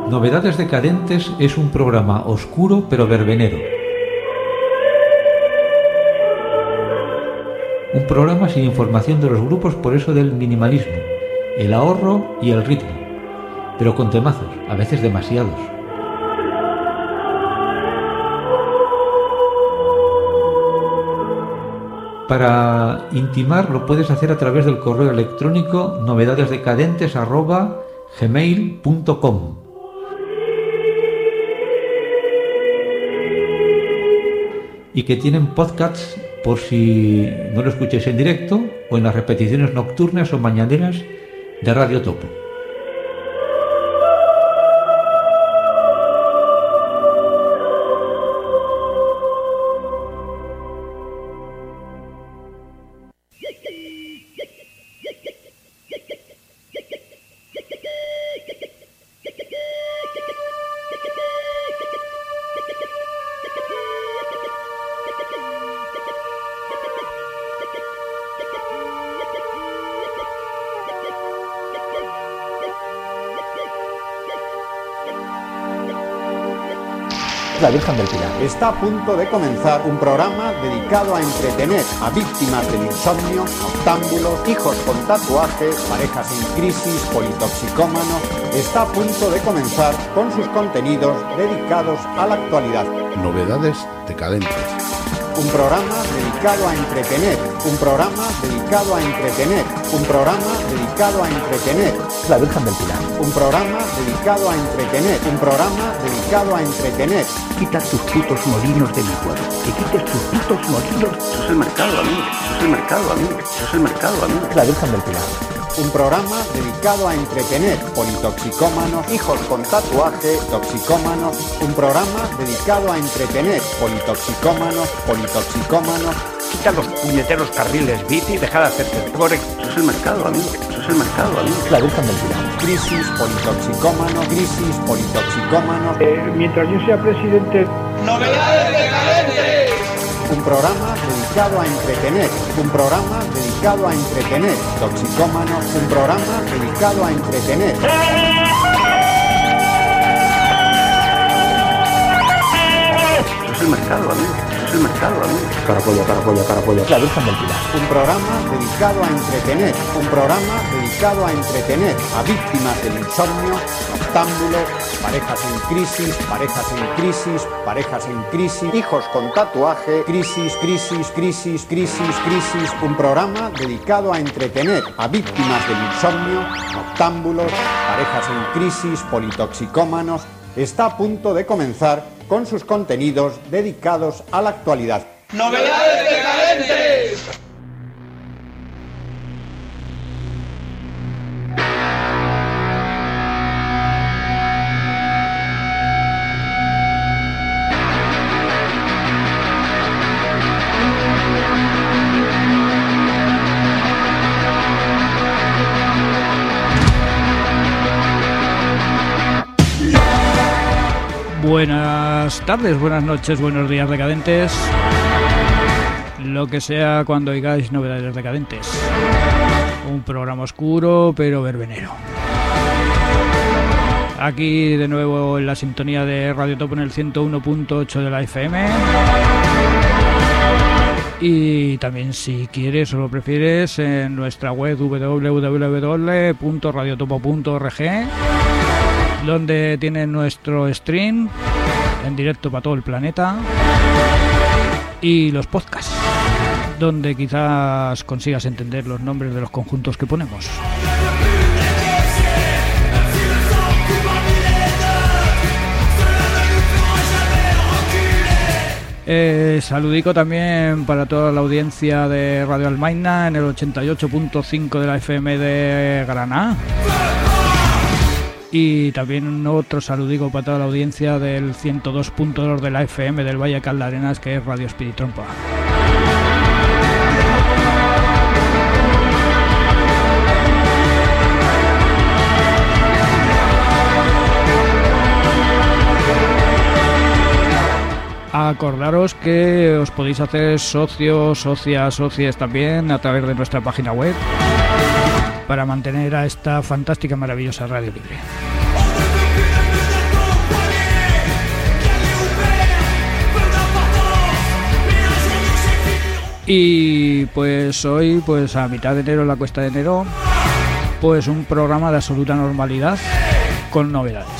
Novedades Decadentes es un programa oscuro pero verbenero. Un programa sin información de los grupos, por eso del minimalismo, el ahorro y el ritmo, pero con temazos, a veces demasiados. Para intimar lo puedes hacer a través del correo electrónico novedadesdecadentes@gmail.com. Y que tienen podcasts por si no lo escucháis en directo o en las repeticiones nocturnas o mañaneras de Radio Topo. La Virgen del Pilar. Está a punto de comenzar un programa dedicado a entretener a víctimas del insomnio, noctámbulos, hijos con tatuajes, parejas en crisis, politoxicómanos. Está a punto de comenzar con sus contenidos dedicados a la actualidad. Novedades Decadentes. Un programa dedicado a entretener, un programa dedicado a entretener, un programa dedicado a entretener. La Virgen del Pilar. Un programa dedicado a entretener, un programa dedicado a entretener. Quita tus putos molinos de mi pueblo, que quites tus putos molinos. Eso es el mercado, amigo, eso es el mercado, amigo, eso es el mercado, amigo. La Virgen del Pilar. Un programa dedicado a entretener politoxicómanos, hijos con tatuaje, toxicómanos. Un programa dedicado a entretener politoxicómanos, politoxicómanos. Quita los puñeteros carriles bici y deja de hacerte correcto. Eso es el mercado, amigo, eso es el mercado, amigo. La Virgen del Pilar. Crisis politoxicómanos, crisis politoxicómanos. Mientras yo sea presidente... ¡Novedades Decadentes! Un programa dedicado a entretener, un programa dedicado a entretener, toxicómanos, un programa dedicado a entretener. Eso es el mercado, amigo, eso es el mercado, amigo. Carapolla, carapolla, carapolla. La Virgen del Pilar. Un programa dedicado a entretener, un programa dedicado a entretener a víctimas del insomnio, noctámbulos, parejas en crisis, parejas en crisis, parejas en crisis, hijos con tatuaje, crisis, crisis, crisis, crisis, crisis. Un programa dedicado a entretener a víctimas del insomnio, noctámbulos, parejas en crisis, politoxicómanos. Está a punto de comenzar con sus contenidos dedicados a la actualidad. ¡Novedades Decadentes! Buenas tardes, buenas noches, buenos días, decadentes. Lo que sea cuando oigáis Novedades Decadentes. Un programa oscuro pero verbenero. Aquí de nuevo en la sintonía de Radio Topo en el 101.8 de la FM. Y también, si quieres o lo prefieres, en nuestra web www.radiotopo.org, donde tienen nuestro stream en directo para todo el planeta, y los podcasts, donde quizás consigas entender los nombres de los conjuntos que ponemos. Saludico también para toda la audiencia de Radio Almaina en el 88.5 de la FM de Granada. Y también otro saludico para toda la audiencia del 102.2 de la FM del Valle Caldarenas, que es Radio Espiritrompa. Acordaros que os podéis hacer socios, socias también a través de nuestra página web, para mantener a esta fantástica, maravillosa radio libre. Y pues hoy, pues a mitad de enero, la cuesta de enero, pues un programa de absoluta normalidad con novedades.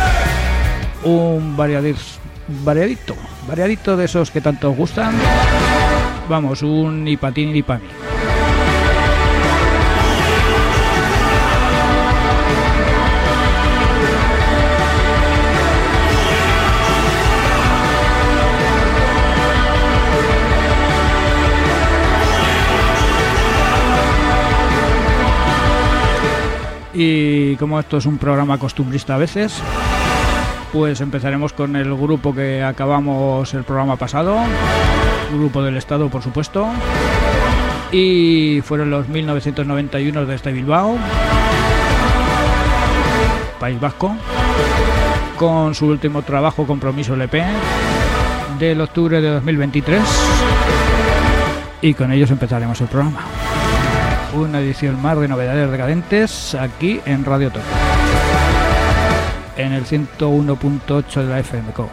Un variadito de esos que tanto os gustan. Vamos, un ni pa' ti ni pa' mí. Y como esto es un programa costumbrista a veces, pues empezaremos con el grupo que acabamos el programa pasado, grupo del Estado, por supuesto, y fueron los 1991 desde Bilbao, País Vasco, con su último trabajo, Compromiso LP, del octubre de 2023, y con ellos empezaremos el programa. Una edición más de Novedades Decadentes aquí en Radio Toque, en el 101.8 de la FMCO.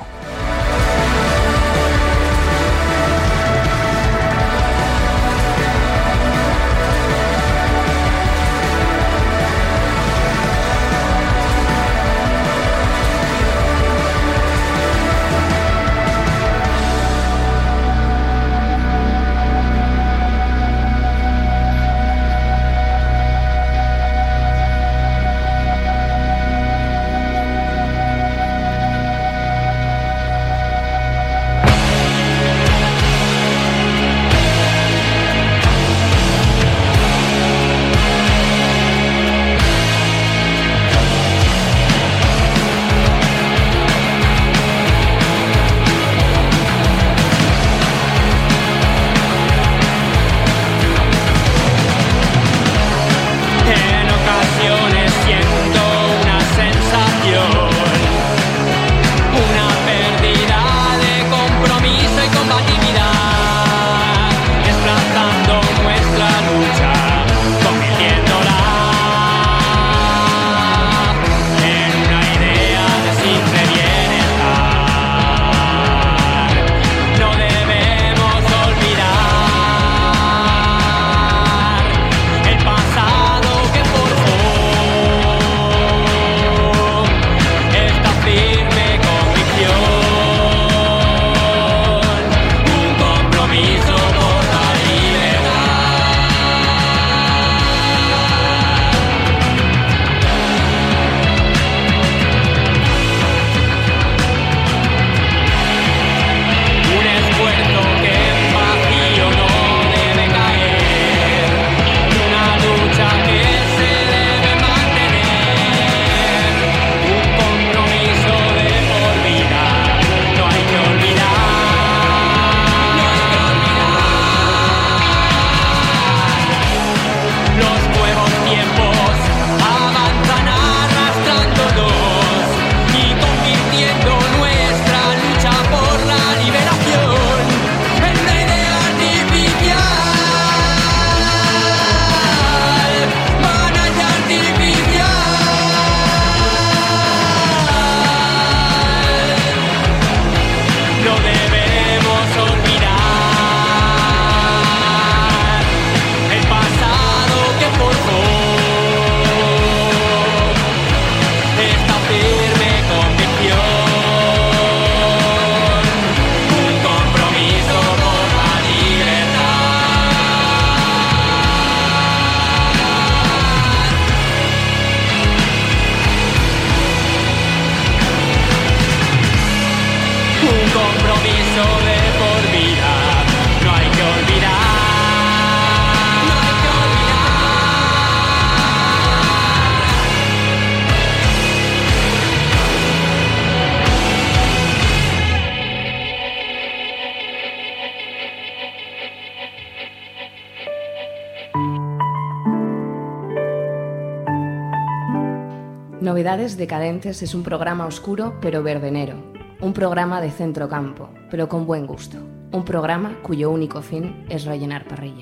Novedades Decadentes es un programa oscuro pero verbenero, un programa de centrocampo, pero con buen gusto, un programa cuyo único fin es rellenar parrilla.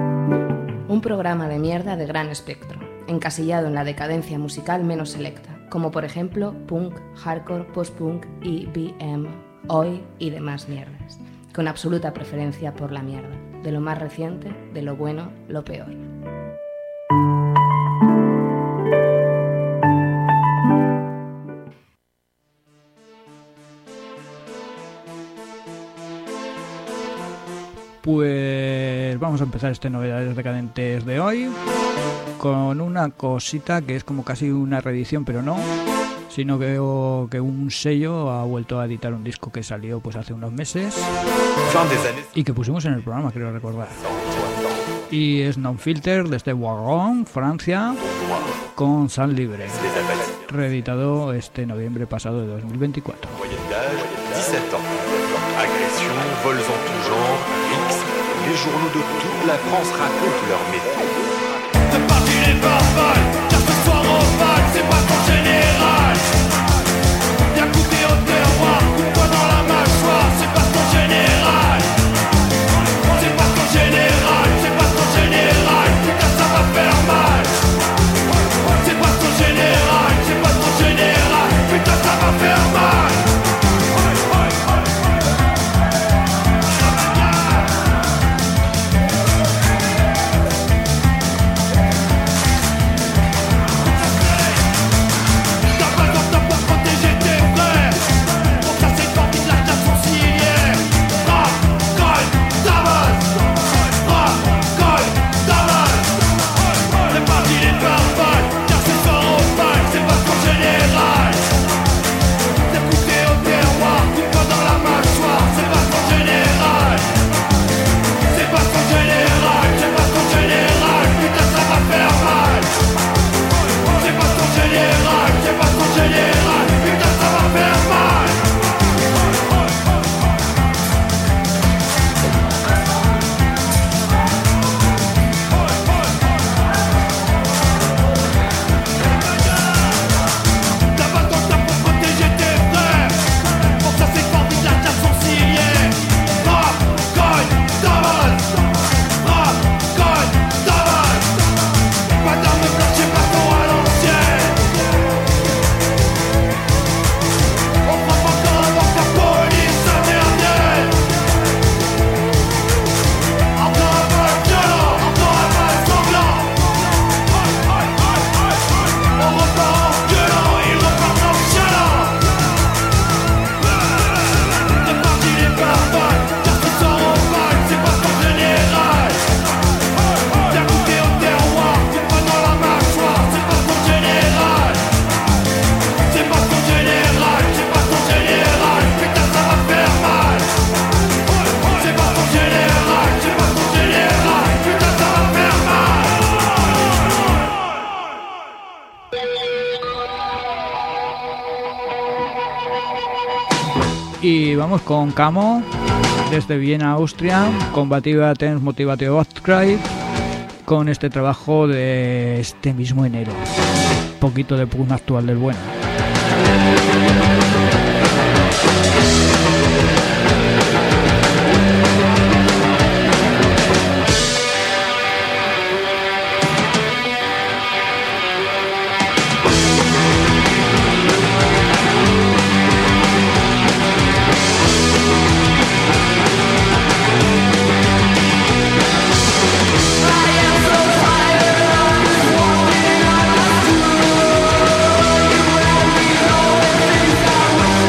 Un programa de mierda de gran espectro, encasillado en la decadencia musical menos selecta, como por ejemplo punk, hardcore, post-punk, EBM, Oi y demás mierdas, con absoluta preferencia por la mierda, de lo más reciente, de lo bueno, lo peor. Pues vamos a empezar este Novedades Decadentes de hoy con una cosita que es como casi una reedición, pero no, sino que un sello ha vuelto a editar un disco que salió pues hace unos meses y que pusimos en el programa, creo recordar. Y es Non Filter desde Wagon, Francia, con San Libre, reeditado este noviembre pasado de 2024. 17 ans. Agressions, vols en tout genre, rixes, les journaux de toute la France racontent leur métier. De partir les barbares, car ce soir au bal, c'est pas ton général. Y'a goûté au terroir, coupe-toi dans la mâchoire, c'est pas ton général. C'est pas ton général, c'est pas ton général, putain ça va faire mal. C'est pas ton général, c'est pas ton général, putain ça va faire mal. Y vamos con Camo, desde Viena, Austria, Combativa Tense Motivative Outcry, con este trabajo de este mismo enero. Un poquito de punk actual del bueno. I am so tired of this walking around these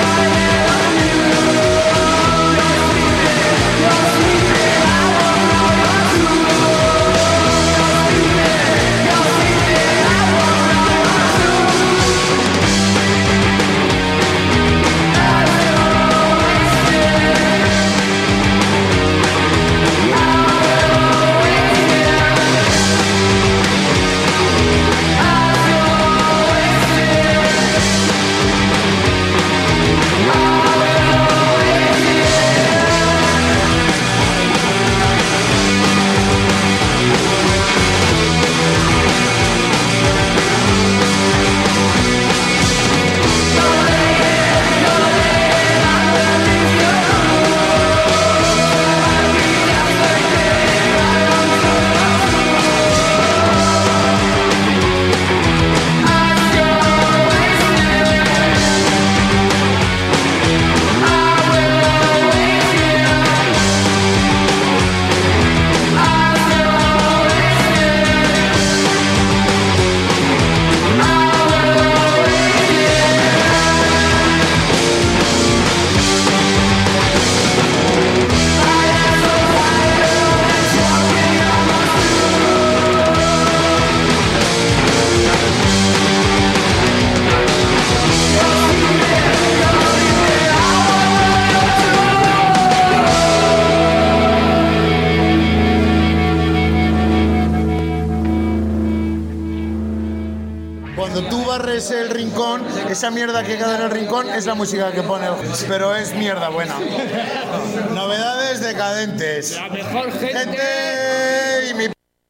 esa mierda que queda en el rincón es la música que pone, pero es mierda buena. Novedades decadentes. La mejor gente y mi...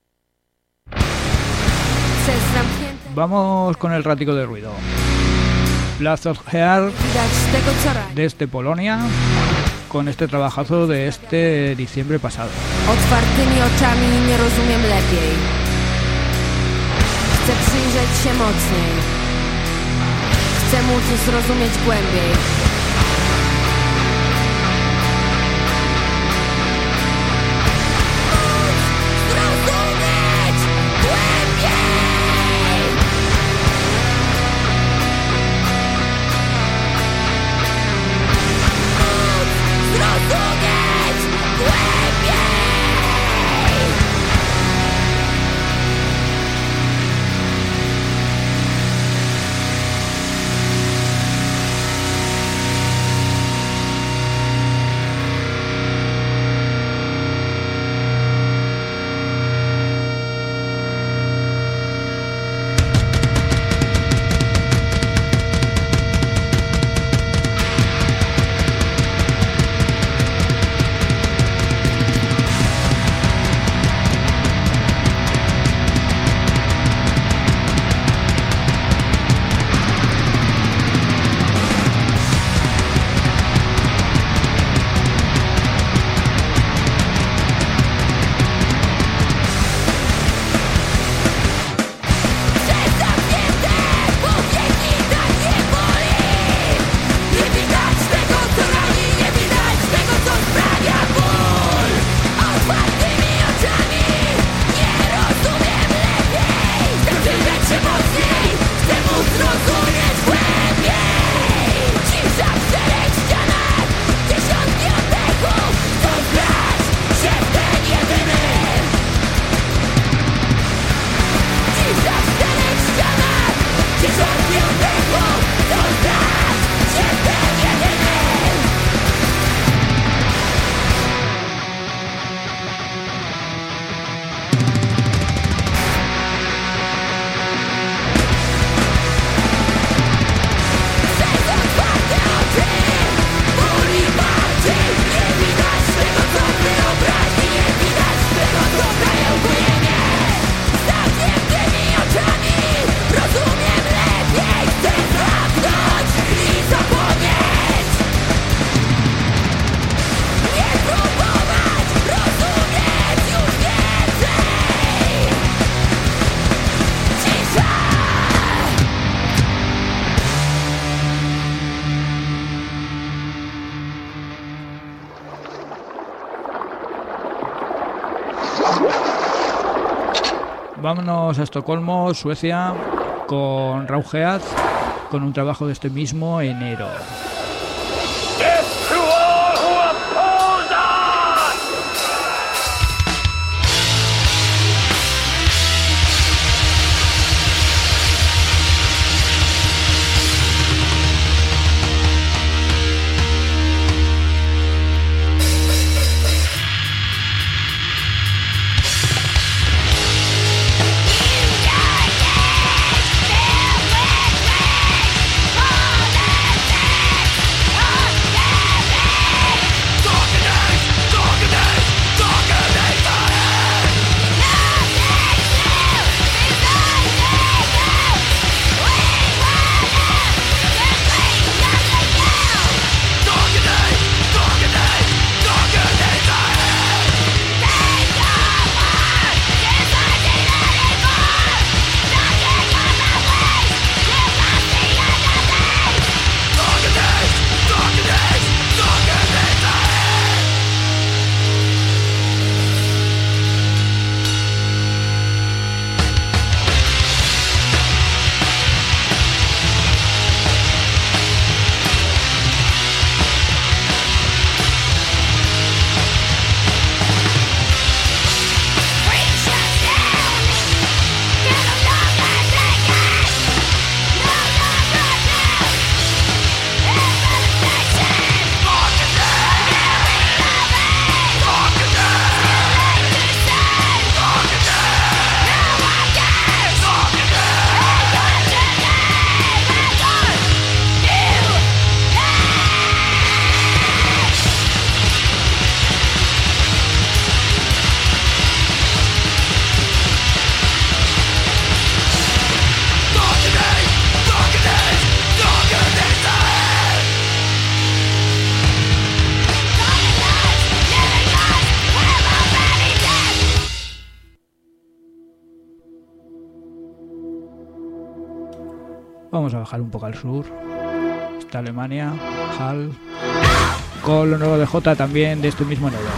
Vamos con el ratico de ruido. Blast of Heart desde Polonia, con este trabajazo de este diciembre pasado. Otwartymi oczami nie rozumiem lepiej. Chcę przyjrzeć się mocniej. Chcę móc zrozumieć głębiej. Vámonos a Estocolmo, Suecia, con Raugeaz, con un trabajo de este mismo enero. Oh, Vamos a bajar un poco al sur. Está Alemania, Hall, con lo nuevo de J también de este mismo enero.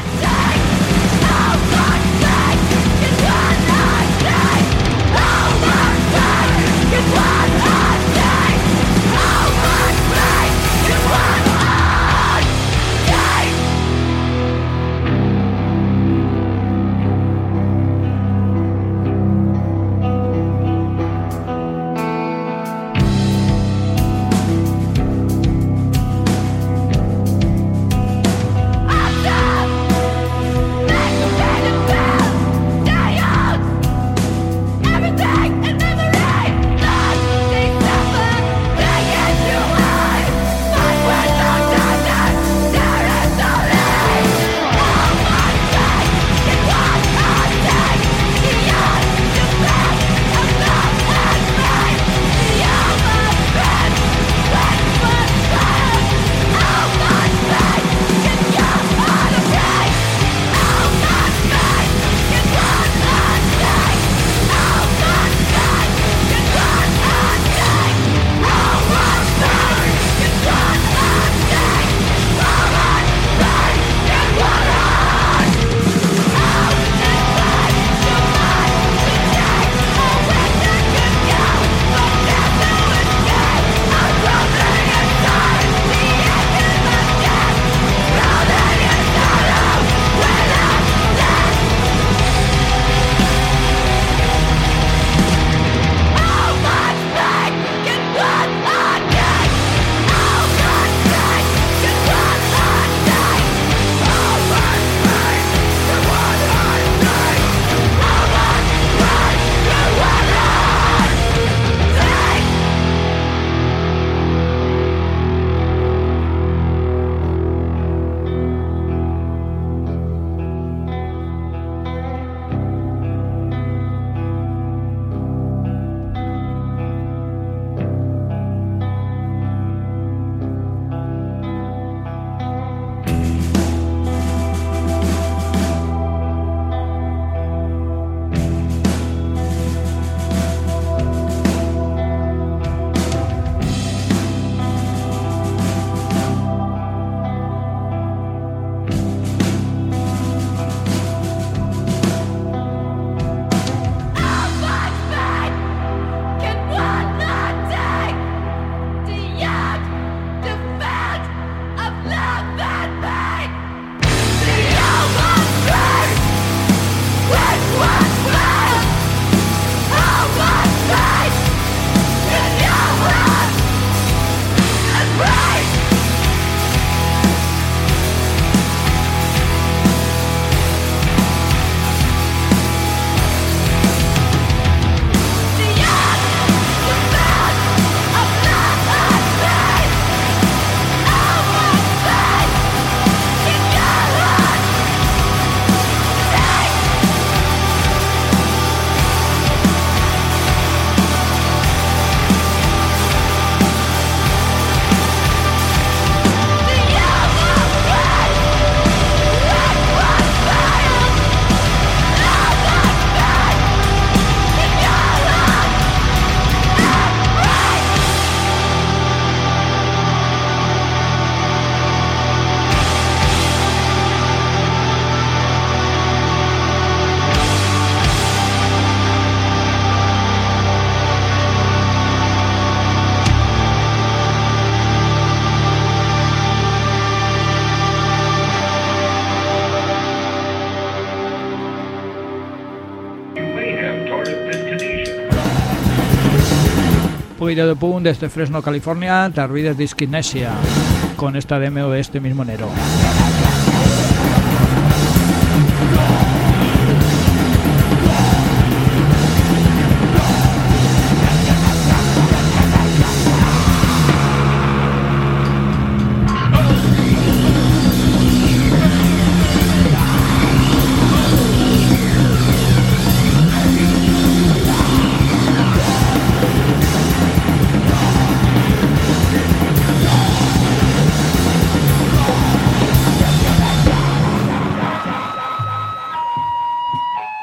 Video de Pum desde Fresno, California, Tarvides Dyskinesia, con esta demo de este mismo enero.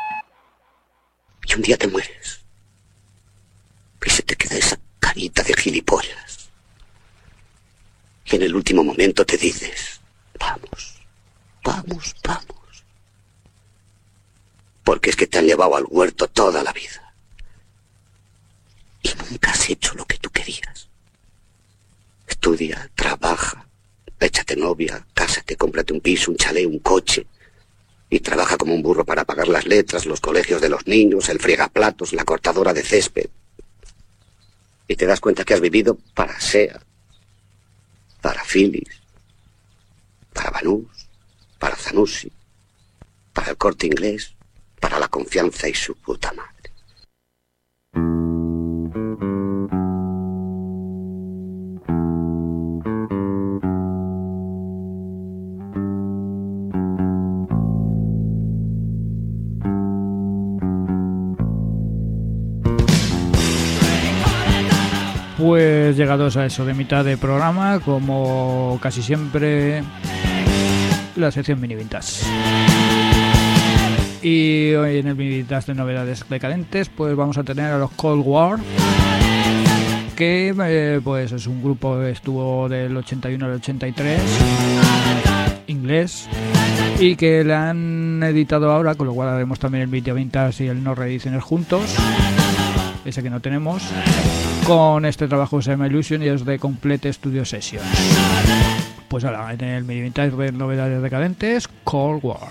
Un día te mueres y se te queda esa carita de gilipollas Y en el último momento te dices, vamos, vamos, vamos. Porque es que te han llevado al huerto toda la vida. Y nunca has hecho lo que tú querías. Estudia, trabaja, échate novia, cásate, cómprate un piso, un chalet, un coche. Y trabaja como un burro para pagar las letras, los colegios de los niños, el friegaplatos, la cortadora de césped. Y te das cuenta que has vivido para Sea, para Philips, para Banús, para Zanussi, para el Corte Inglés, para la Confianza y su puta madre. Pues llegados a eso de mitad de programa, como casi siempre, la sección Mini Vintage. Y hoy en el Mini Vintage de novedades decadentes, pues vamos a tener a los Cold War, que pues es un grupo que estuvo del 81 al 83, inglés, y que le han editado ahora, con lo cual haremos también el Video Vintage y el No Reediciones juntos, ese que no tenemos, con este trabajo se llama Illusion y es de Complete Studio Session. Pues ahora, en el Mini Vintage de novedades decadentes, Cold War.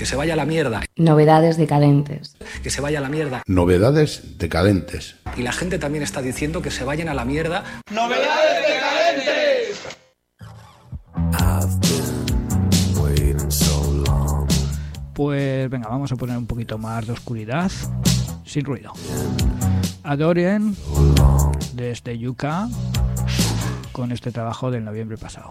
se vaya a la mierda. Novedades decadentes. Que se vaya a la mierda. Novedades decadentes. Y la gente también está diciendo que se vayan a la mierda. ¡Novedades decadentes! Pues venga, vamos a poner un poquito más de oscuridad, sin ruido. Adorien, desde UK, con este trabajo del noviembre pasado.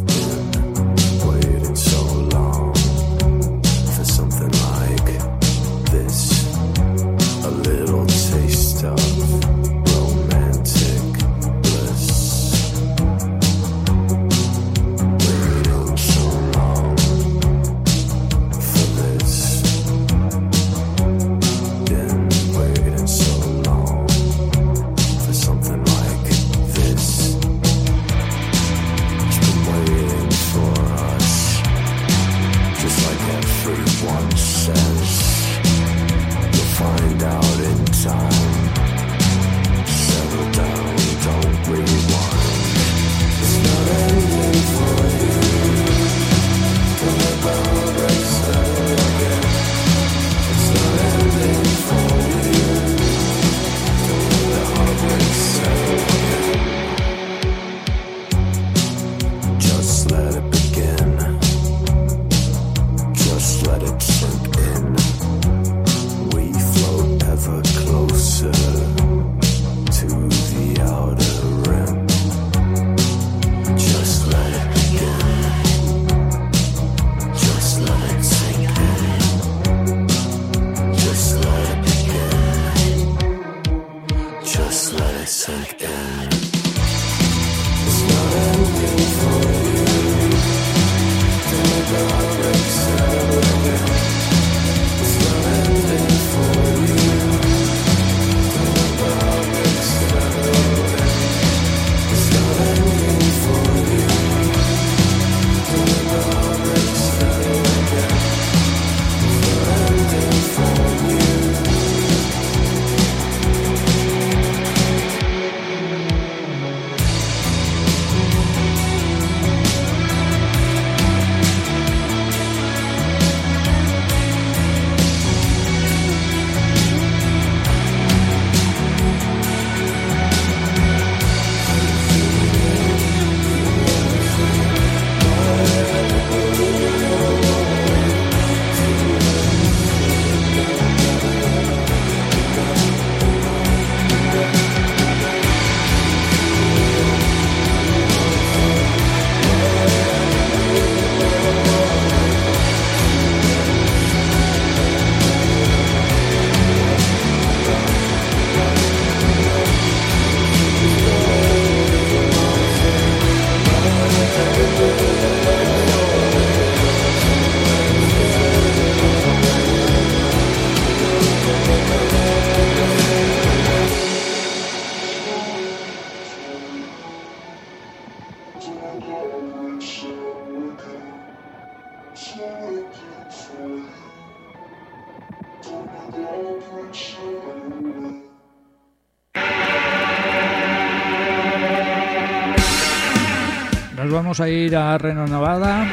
Nos vamos a ir a Reno, Nevada,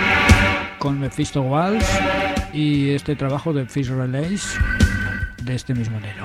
con Mephisto Walsh y este trabajo de Fish Relays de este mismo enero.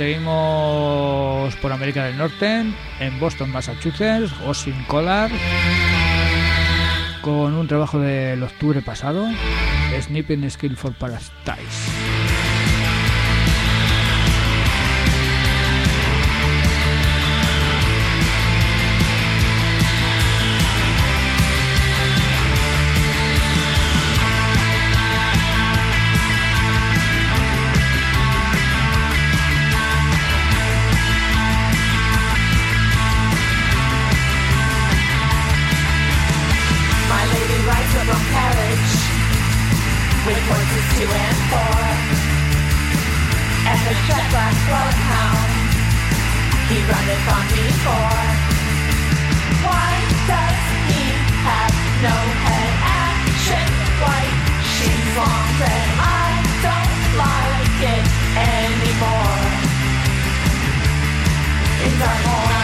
seguimos por América del Norte, en Boston, Massachusetts, Oisin Collard, con un trabajo del octubre pasado, Snipping Skill for Paradise. With horses 2 and 4 and a jet black bloodhound, he runneth on before. Why does he have no head action? White she's long red, I don't like it anymore. In Dartmoor,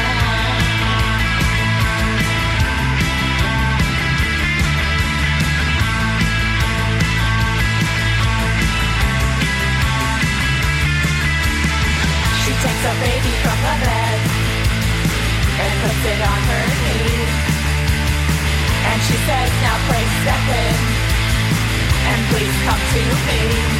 takes a baby from the bed and puts it on her knee, and she says, now pray step in and please come to me.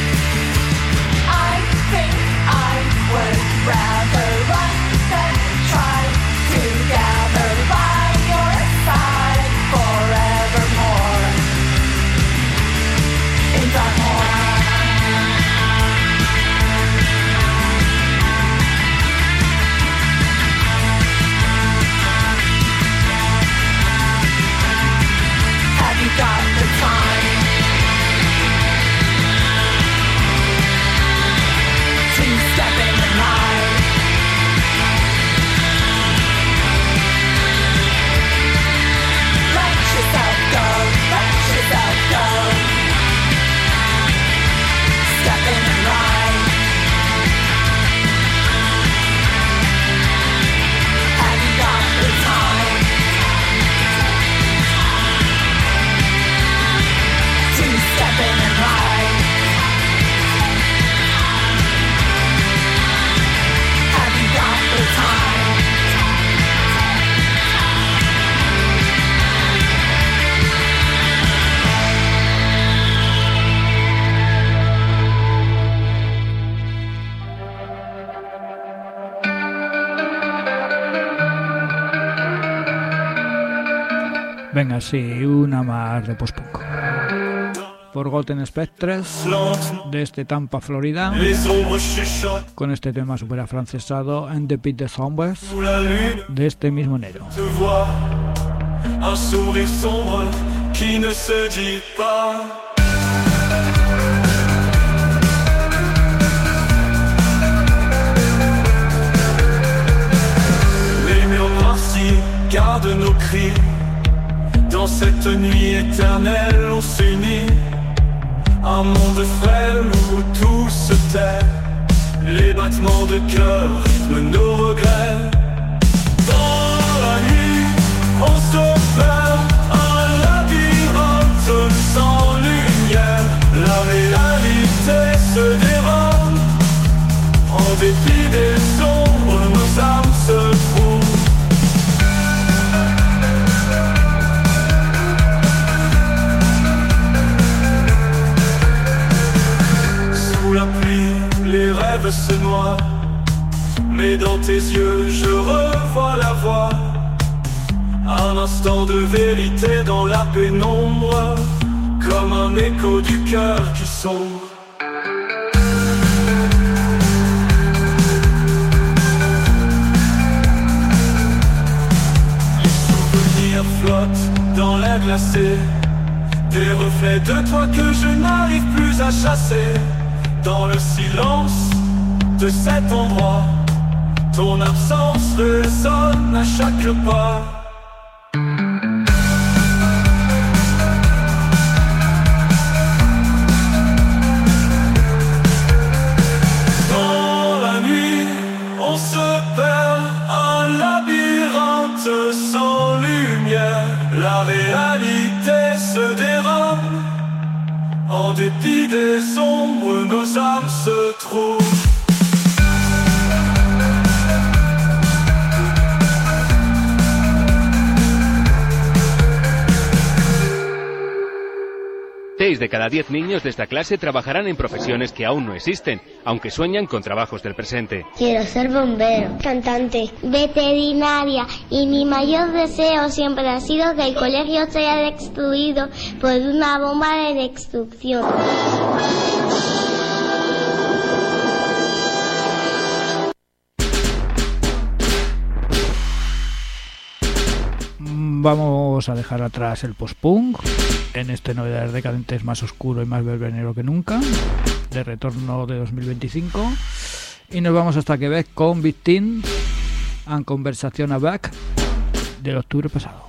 I think I would rather run than try to gather by your side forevermore. In Dartmoor, got the time to step in and ride. Let yourself go, let yourself go. Step in and ride. Have you got the time to step in and ride? Have you got the time? Venga, sí, una más de post-punk. Forgotten Spectres, desde Tampa, Florida, con este tema super afrancesado, And the Pit the Zombies, de este mismo enero. Un sourire sombre qui ne se dit pas. Les murs noircis gardent nos cris. Dans cette nuit éternelle, on s'unit. Un monde frêle où tout se tait. Les battements de cœur rythment nos regrets. Dans la nuit, on se perd. Un labyrinthe sans lumière. La réalité se dérobe. En dépit des ombres, nos âmes se trouvent. La pluie, les rêves se noient, mais dans tes yeux je revois la voix. Un instant de vérité dans la pénombre, comme un écho du cœur qui sombre. Les souvenirs flottent dans l'air glacé, des reflets de toi que je n'arrive plus à chasser. Dans le silence de cet endroit, ton absence résonne à chaque pas. Dans la nuit, on se perd, un labyrinthe sans lumière. La réalité se dérobe. En dépit des ombres, nos âmes se trouvent. 6 de cada 10 niños de esta clase trabajarán en profesiones que aún no existen, aunque sueñan con trabajos del presente. Quiero ser bombero, cantante, veterinaria y mi mayor deseo siempre ha sido que el colegio sea destruido por una bomba de destrucción. Vamos a dejar atrás el post-punk en este Novedades Decadentes más oscuro y más verbenero que nunca, de retorno de 2025, y nos vamos hasta Quebec con Big Teen and Conversation a Back del octubre pasado.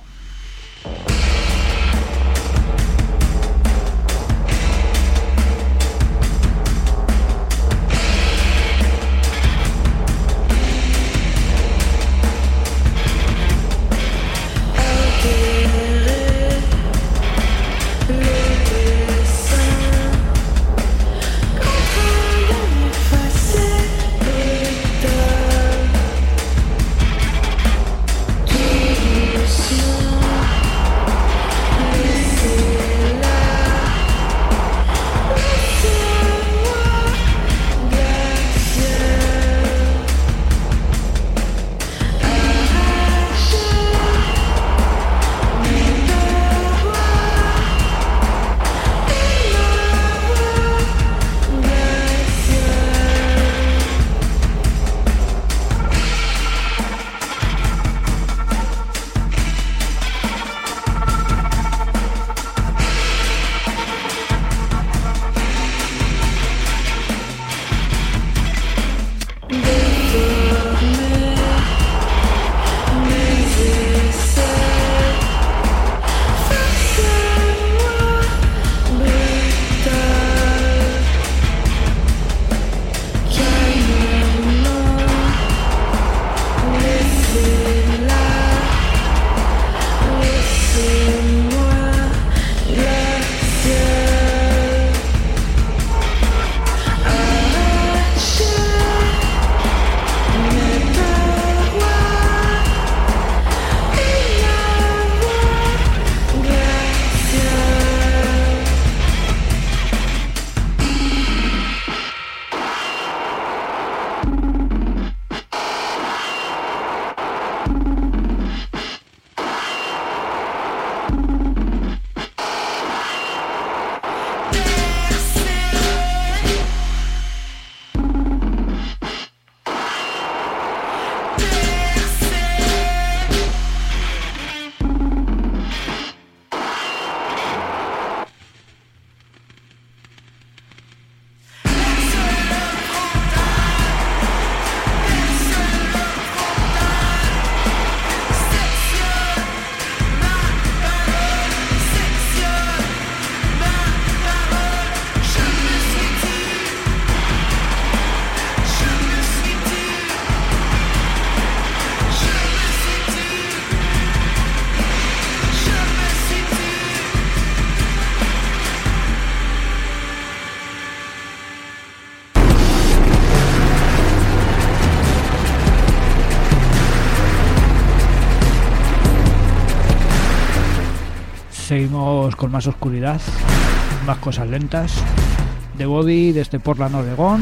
Seguimos con más oscuridad, más cosas lentas. The Body desde Portland, Oregón,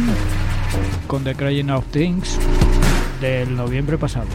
con The Crying Out Things del noviembre pasado.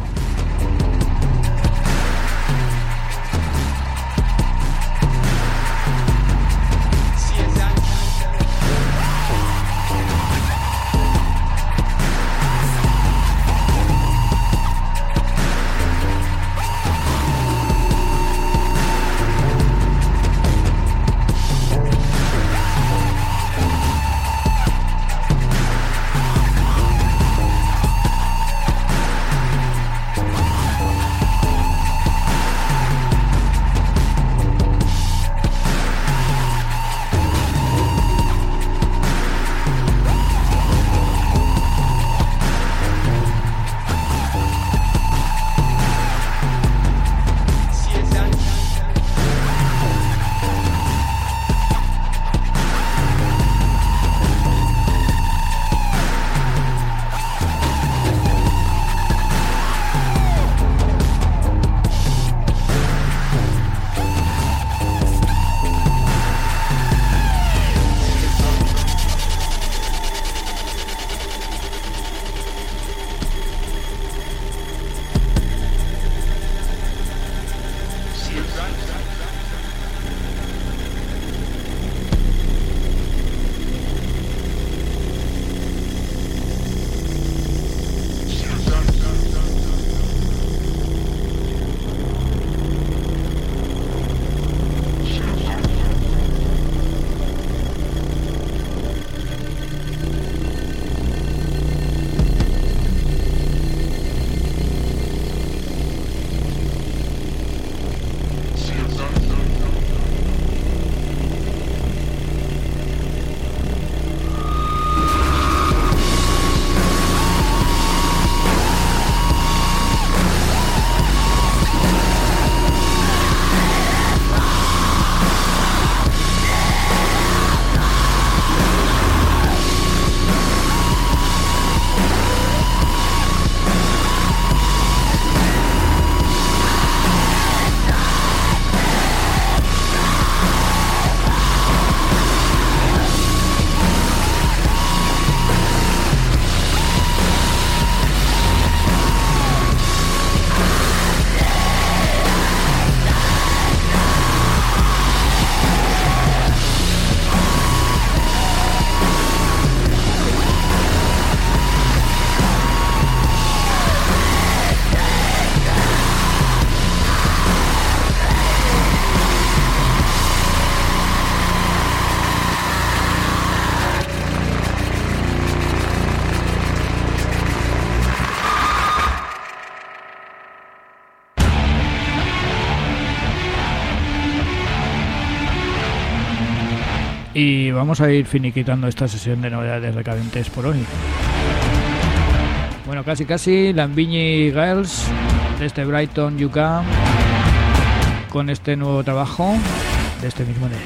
Y vamos a ir finiquitando esta sesión de novedades decadentes por hoy. Bueno, casi Lamborghini Girls desde Brighton, UK, con este nuevo trabajo de este mismo enero,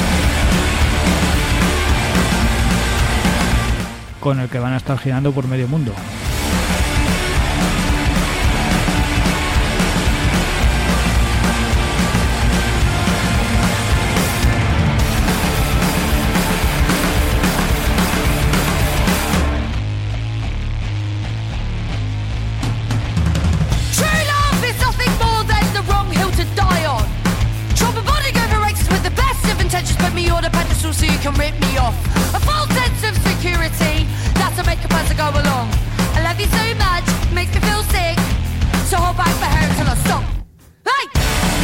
con el que van a estar girando por medio mundo. So you can rip me off. A false sense of security, that's a makeup as I go along. I love you so much, makes me feel sick. So hold back my hair until I stop. Hey!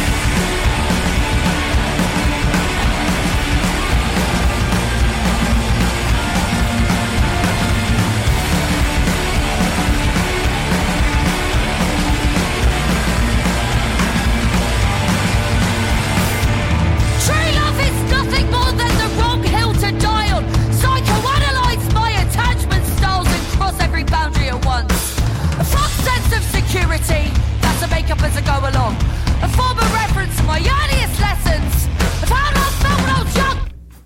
That's a make-up as I go along. A form of reference to my earliest lessons of how I felt when I was young.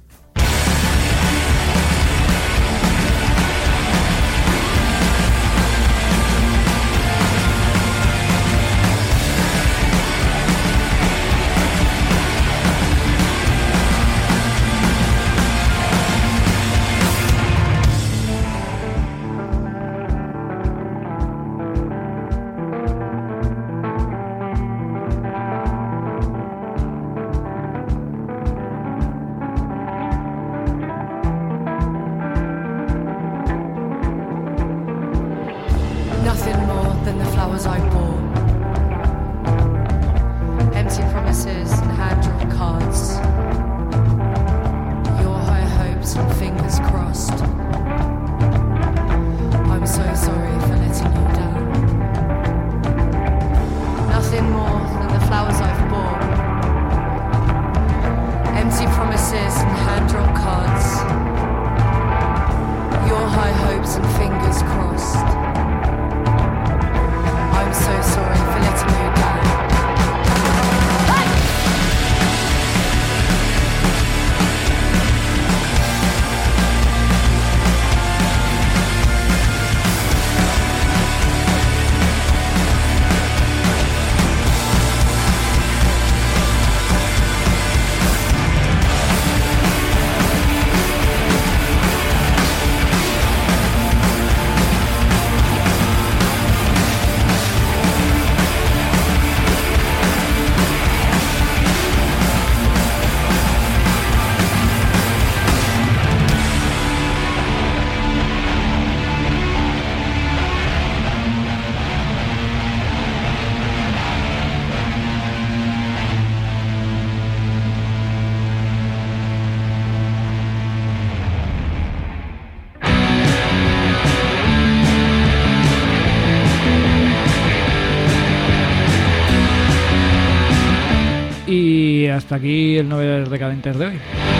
Y hasta aquí el Novedades Decadentes de hoy.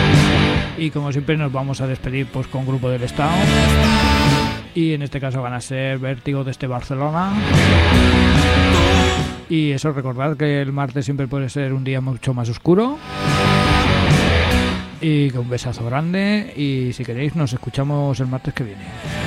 Y como siempre nos vamos a despedir pues con Grupo del Estado. Y en este caso van a ser Vértigo desde Barcelona. Y eso, recordad que el martes siempre puede ser un día mucho más oscuro. Y que un besazo grande. Y si queréis nos escuchamos el martes que viene.